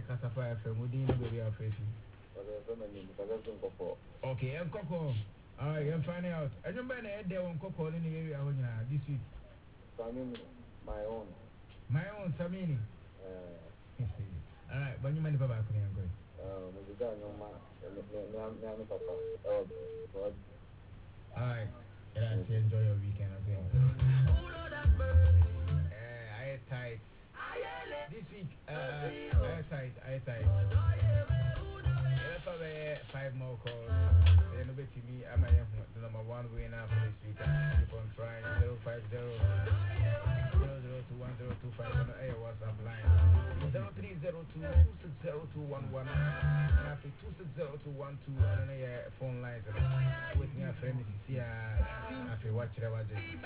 Casafa FM. We didn't baby our face. Okay, and Coco. Alright, I'm finding out. I remember there one Coco in the area this week. My own. My own Samini. Alright, but you mind Papa couldn't go. Alright, yeah, enjoy your weekend, okay? I tight. This week, I tight. Let's 5 more calls. Then over to me, I'm the number 1 winner for this week. Keep on trying. 050 00210225 on the air WhatsApp line. 0302260211 and after 260212 on the air phone lines. With me, a friend, Mrs. Sia. After watching our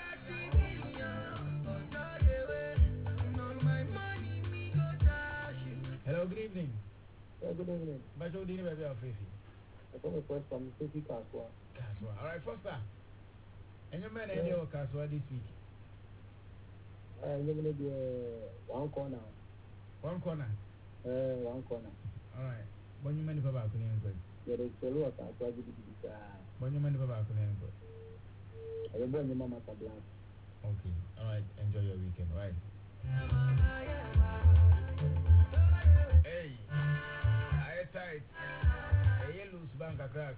hello, good evening. Good evening. But you didn't have Fifi. I come across from Fifi Kaswa. All right, Foster. And your man and your Kaswa this week? You're going to be one corner. One corner? One corner. All right. When you money for back on the there is a lot of when you money for back on the I will burn your mama to black. Okay. All right. Enjoy your weekend, right? Hey, I tight. A loose bank a crack.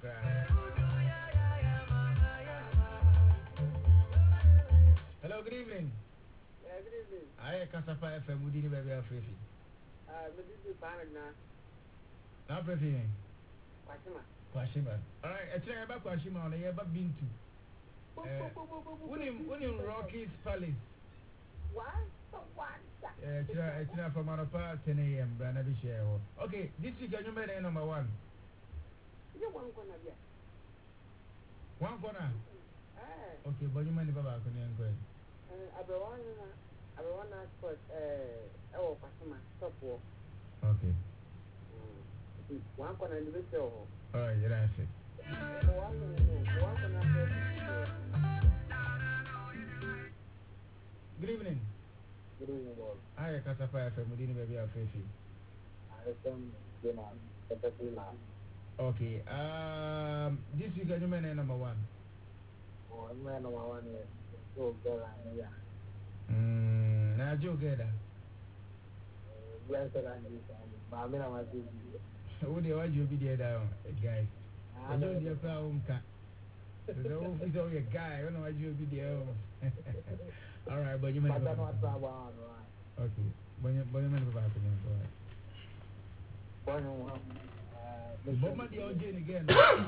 Hello, good evening. Yeah, good evening. I Casafa FM. We didn't baby our Fifi. But this is fine now. Now, Fifi. Kwashima. All right. I tell you about Kwashima on the ever been to. Winning Rockies Palace. What? It's from Manapa 10 a.m. Branabi share. Okay, this week you made number 1. You one corner, yeah. One corner? Okay, but you mind Baba couldn't go. I be one spot, Kwashima, stop walk. Okay. One corner in the video. Alright, that's it. Good evening. Good evening, boss. Hi, Casafa FM. We didn't baby our Fifi. Okay. This week you made number 1. Oh, I'm number 1 is so good. Now Joe Geda. Yes, sir. I'm going to Who do you be there down, guys? I know you're proud. So, if you're a guy, I don't know what you'll be there. All right, but you may not. Okay, but you may not back again. But my dear Jane again.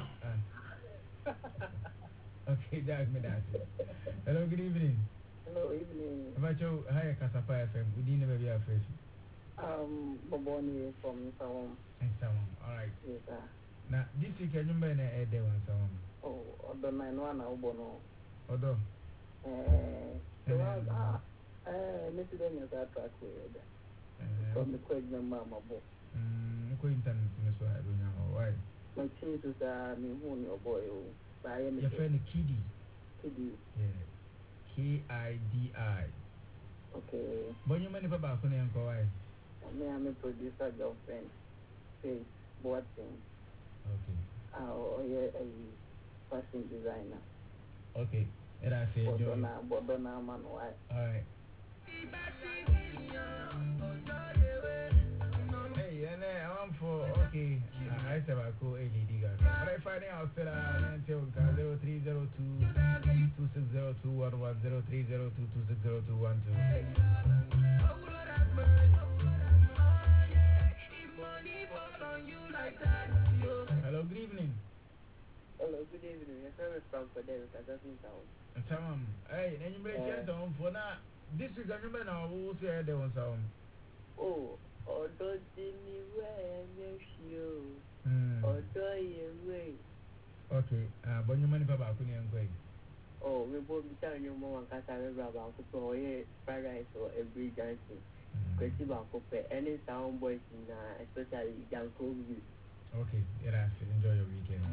Okay, that's me. Hello, good evening. Hello, evening. About your higher Casafa FM, we didn't have your face. Boboni from Sawam. All right. Yes, sir. Now, this week, you may not add there one Sawam. Oh, the 9-1 Obono. Although, Mr. Daniels are track with from the question, Mamma. Acquaintance, Miss White, why? My team is a new boy. Your friend Kiddy. Yeah. KIDI. Okay. But you money for back on the why? I'm a producer, girlfriend. Face, watching. Okay. Oh, yeah, a fashion designer. Okay. And I say, Bodona, man, why? Alright. Hey, and I'm for, okay. I said I go a lady guy. But I find out still until 0302 260211 0302 260212. Hello, good evening. Hello, good evening. Your favorite song for them, because that's in town. Tamam. Hey, then you make sense on for now. This week, I remember now, who said there was some. Oh, although Jimmy Way, you. Although you way. Okay, but you money for back on the way. Oh, we both be telling you more because I remember about fried rice or a bridge dancing. Because you are any sound boys in especially Janko youth. Okay, yeah, enjoy your weekend.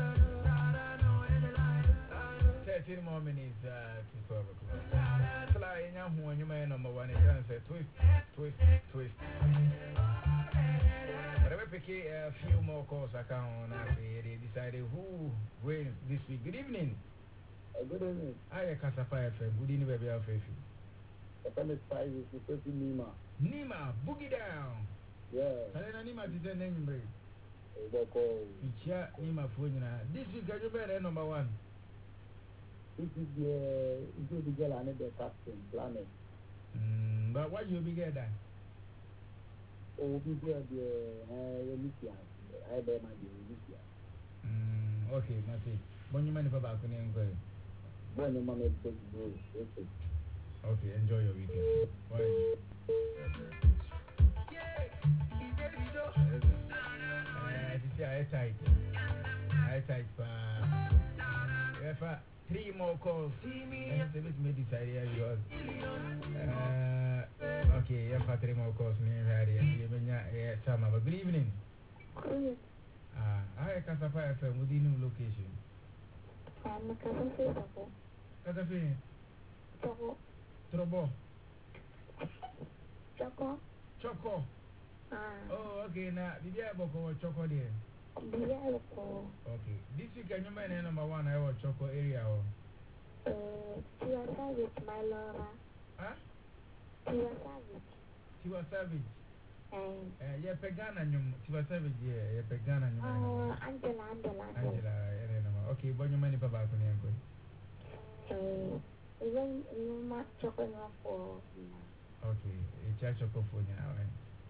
13 more minutes to 12 o'clock. in your home, you may number one, and say twist, twist, twist. But I will pick a few more calls account. They decided who wins this week. Good evening. Good evening. I am Kasapa FM. Good evening, baby. I'm Fefi. The famous prize is Fefi Nima. Nima, boogie down. Yeah. I don't know Nima to name break. Nima Funina. This week, I better number one. This is the girl and the captain planet. But why you be get that? Oh, be there the Elysian. I bear my Elysian. Okay, Masi. When you money for back on the inquiry. When the money takes bro. Okay, enjoy your weekend. Bye. I tight. If 3 more calls, and service may decide yours. Okay, if 3 more calls, summer. But good evening. I Kasapa FM with the new location. Kasafi. Trobo. Choco. Oh, okay. Now, did you ever go Choco there? Okay. This week, can you mind number one? I was Choco area. Tiwa Savage, my Laura. Huh? Tiwa Savage. Tiwa Savage. Yeah, Pegana, Tiwa Savage, yeah, Pegana. Angela, okay, but you money for back on the uncle. Even you must Choco for. Okay, it's a Choco for you now, right?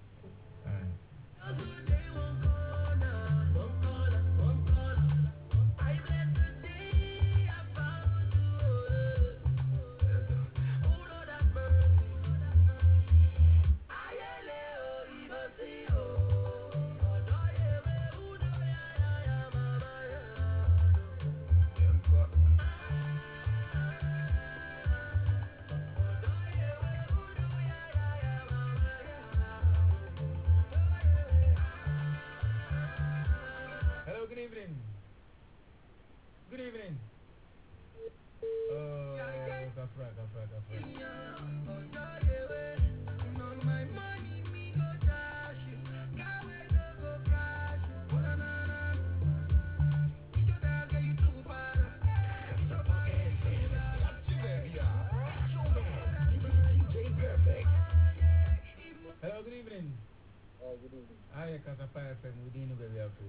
Good evening. Oh, Kafra. Hello, good evening. Good evening. I am Kasapa FM within the baby Africa.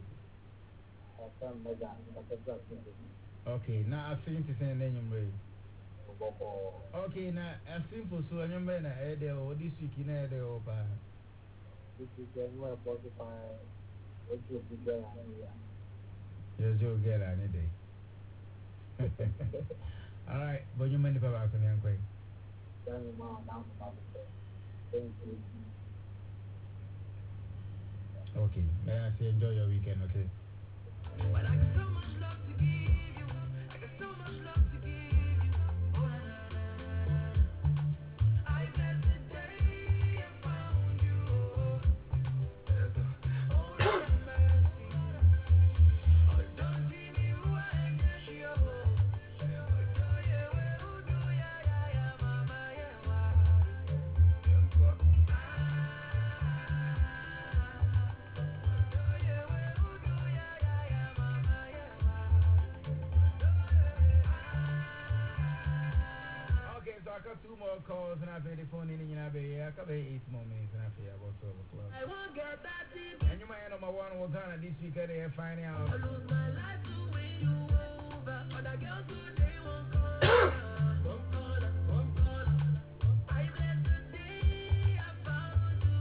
Okay, now I've seen to send a name. Okay, now I've seen for so a number and I had this week in a day over. This is the more positive. What you get? Yes, you'll get any day. All right, but you money for back on the uncle. Thank you. Okay, may I say enjoy your weekend, okay? But I got so much love to give you. I got so much love to give you. Oh, na, na, na, na. I bless the day I found you. Oh, Lord have mercy. Oh, don't see me who I am, yes, you. Oh, do you, oh, do ya, ya, ya, mama, ya, wa. I got 2 more calls and I've been the phone in I got 8 more minutes and I feel about 12 o'clock. I won't get that deep. And you might know my one was Ghana this week at the finding out. I lose my life to win you over. Other girls who they won't call. Won't call. I bless the day I found you.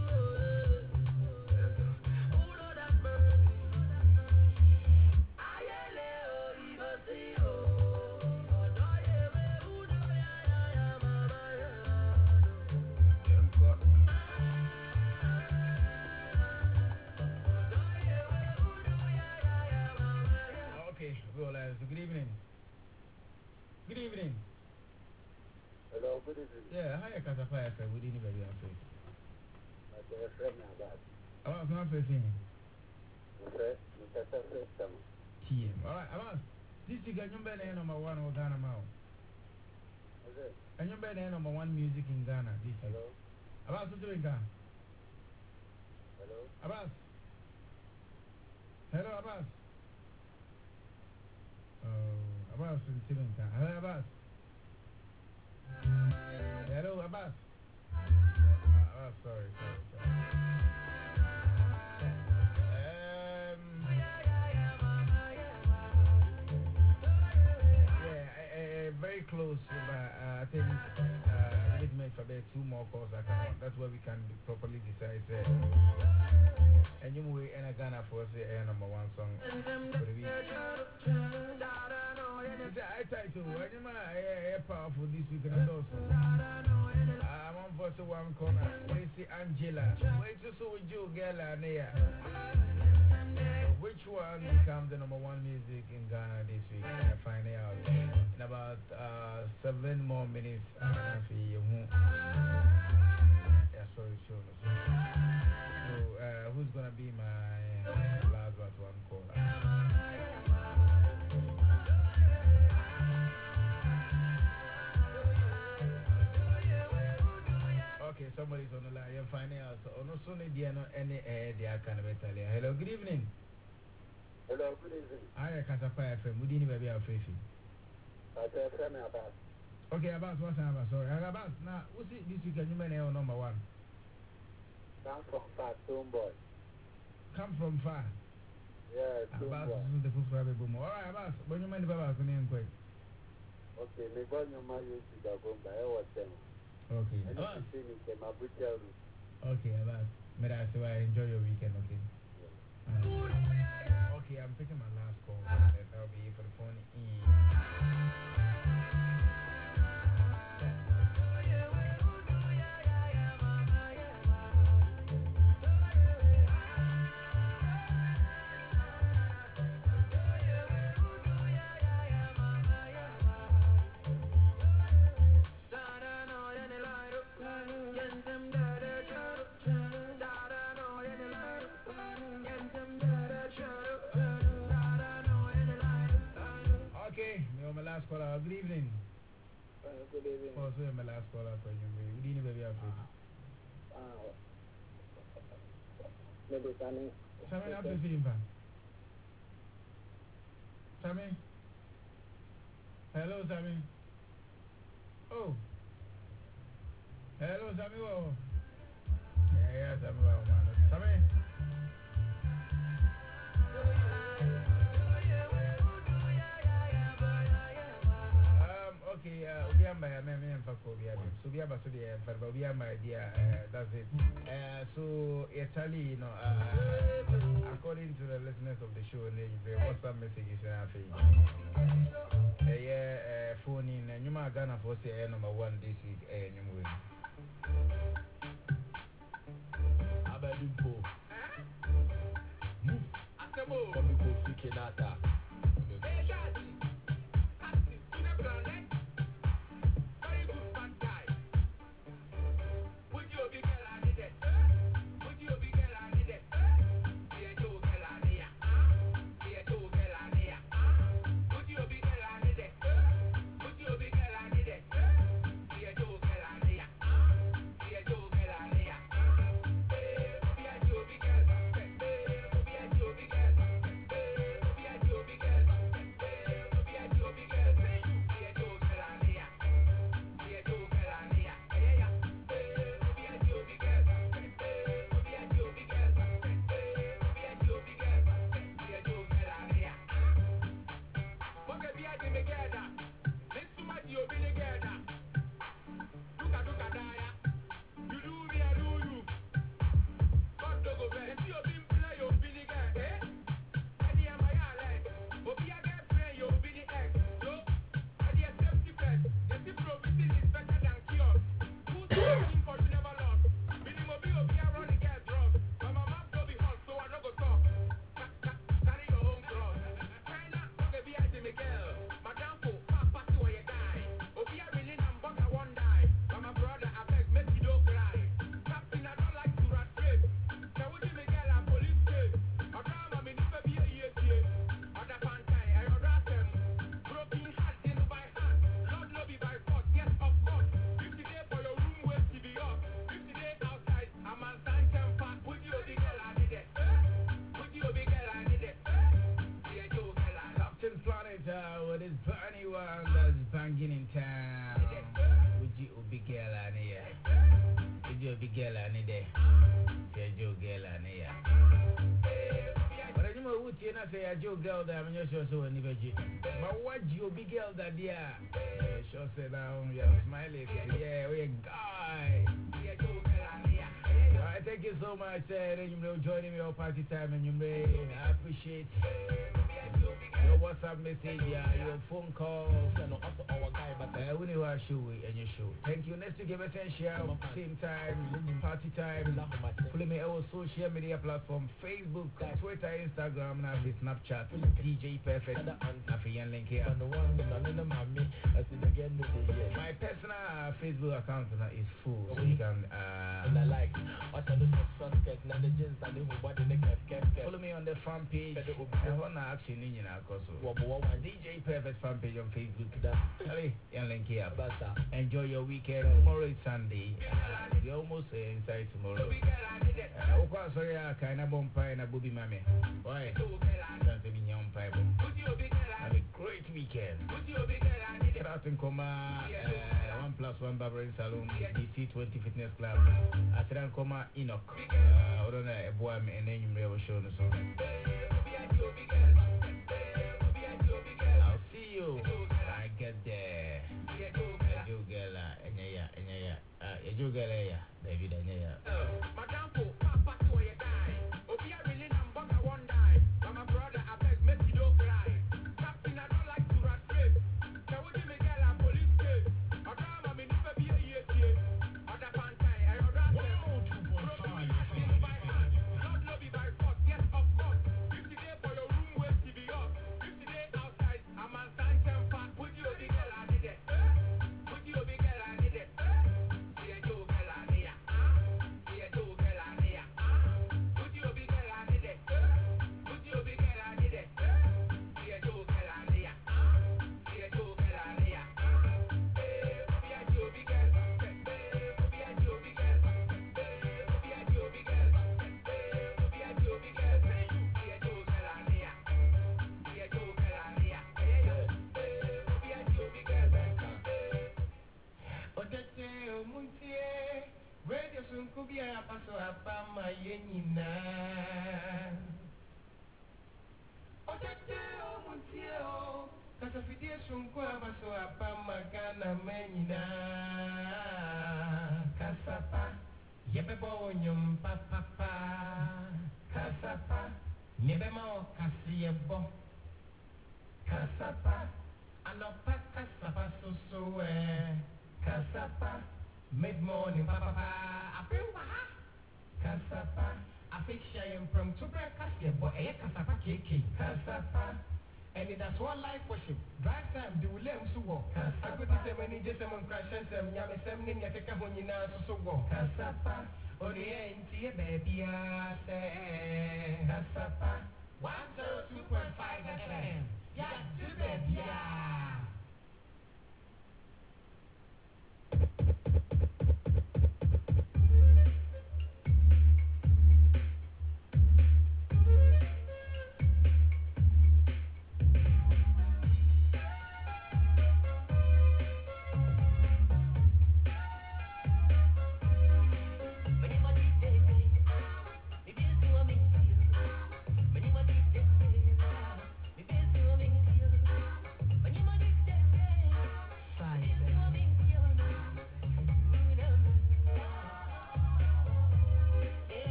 Oh, Lord have mercy. I see you. Good evening. Good evening. Hello, good evening. Yeah, hi, Kasapa FM. We didn't very afraid. My friend, I was not facing him. TM. All right, Amas. This is your number number 1 or Ghana Mao. And you better number one music in Ghana this year. Abbas, what's doing Ghana? Abbas. Hello, Abbas. Abbas in Timinka. Hello, Abbas. Hello, Abbas. Sorry. Very close, but I think we need to make for 2 more calls. That's where we can properly decide. And you will in Ghana for say number one song for the week. I title, I powerful this week and also. I'm on for one corner. We see Angela. Wait to so with you, Gala, Nea. Which one becomes the number one music in Ghana this week? I find out in about 7 more minutes. Yeah, sorry, sure. So, who's gonna be my last but one caller? Okay, somebody's on the line. You're finding out. So, no sooner any they are kind of Italian. Hello, good evening. Hello, good evening. I am Kasapa FM. We didn't baby Abbas. Okay, Abbas, what's Abbas? Sorry, Abbas. Now, what's it this weekend? You may know number one. Come from far, Boy. Come from far. Yeah, Abbas is the first private boom. All right, Abbas. When you mind Abbas, come in quick. Okay, me born your man used to go by our them. Okay. Abbas. Okay, Abbas. May I say I enjoy your weekend, okay? Okay, I'm picking my last call. That'll be for the phone in. Last caller, good evening. Good evening. Oh, so my last caller for you. Good evening, baby. Maybe Sammy. Sammy, I'm to see him. Sammy? Hello, Sammy. Oh. Hello, Sammy. Oh. Yeah, Sammy. Oh, man. Sammy? Okay, we are my and Fakovia. So we have a study, but we are my dear. That's it. So Italy, you know, according to the listeners of the show, the WhatsApp messages in our face. Phone in, and you might Ghana for say number one this week, and you will. Abadimpo. Come go Fikinata. legend in town. Would you be girl on here? Would you be girl on there? Say Joe girl on here. But I know what you say a Joe girl that I'm not sure so any veggie. But what you be girl that dear? Sure say down, you're smiling. Yeah, we a guy. Alright, thank you so much, you joining me on party time, and you may I appreciate your WhatsApp message, your phone calls, and also our guy, but we know our show and your show. Thank you. Next week, essential, same time, party time. Follow me on social media platform, Facebook, Twitter, Instagram, now Snapchat, DJ Perfect, and link here. My personal Facebook account is full, so you can follow me on the fan page. I want to action in DJ Perfect fan page on Facebook. And link here. Enjoy your weekend. Tomorrow is Sunday. We're almost inside tomorrow. Sorry, I kind of bumpy and a booby mammy. Why? Have a great weekend. Start in Coma 1+1 Barbering Salon, DC 20 Fitness Club. After that, Coma Enoch. I don't know a boy and then you may have shown us. I'll see you when I get there. David, my brother, I beg, make you don't cry. Captain, I don't like to rat race. So would you make a police case? Or drama, me never be a year. Other fantai, I don't rat not lobby by force, yes, of course. If you there for your room, wait to be up. If you there outside, I'm on time, fat. Would you be girl, I need it? Would you be girl, I need it? See a Joe girl, I need it. See a Joe girl, I need it. Would you be girl, I need it? Would you be girl, I need it? See a Joe girl, I need it. See a Joe girl, I need it. Be a Joe big girl. Be a Joe big girl. Be a Joe big girl. Be a Joe big girl. See a Joe girl, I need it. See a Joe girl, I need it. Be a Joe big girl. Otete omuntie, radio sunkubia paso apa mayenina. Otete omuntie o, kasafidie sunkua paso apa magana menyina. Kasapa, yebebo nyum papa. Kasapa, nebema kasiyebo. Kasapa, anopa kasapa susuwe. Kasapa, mid-morning papa, apimba ha. Kasapa, afixia from Tubra Cassia, boy, Kasapa keke. Kasapa, and it has one life worship. Drive time, do lem so walk. I could say many just among crashes, and yammy sending a kahunina so walk. Kasapa, only ain't here, baby, I say. Kasapa, 102.5 FM. Yeah, baby, yeah.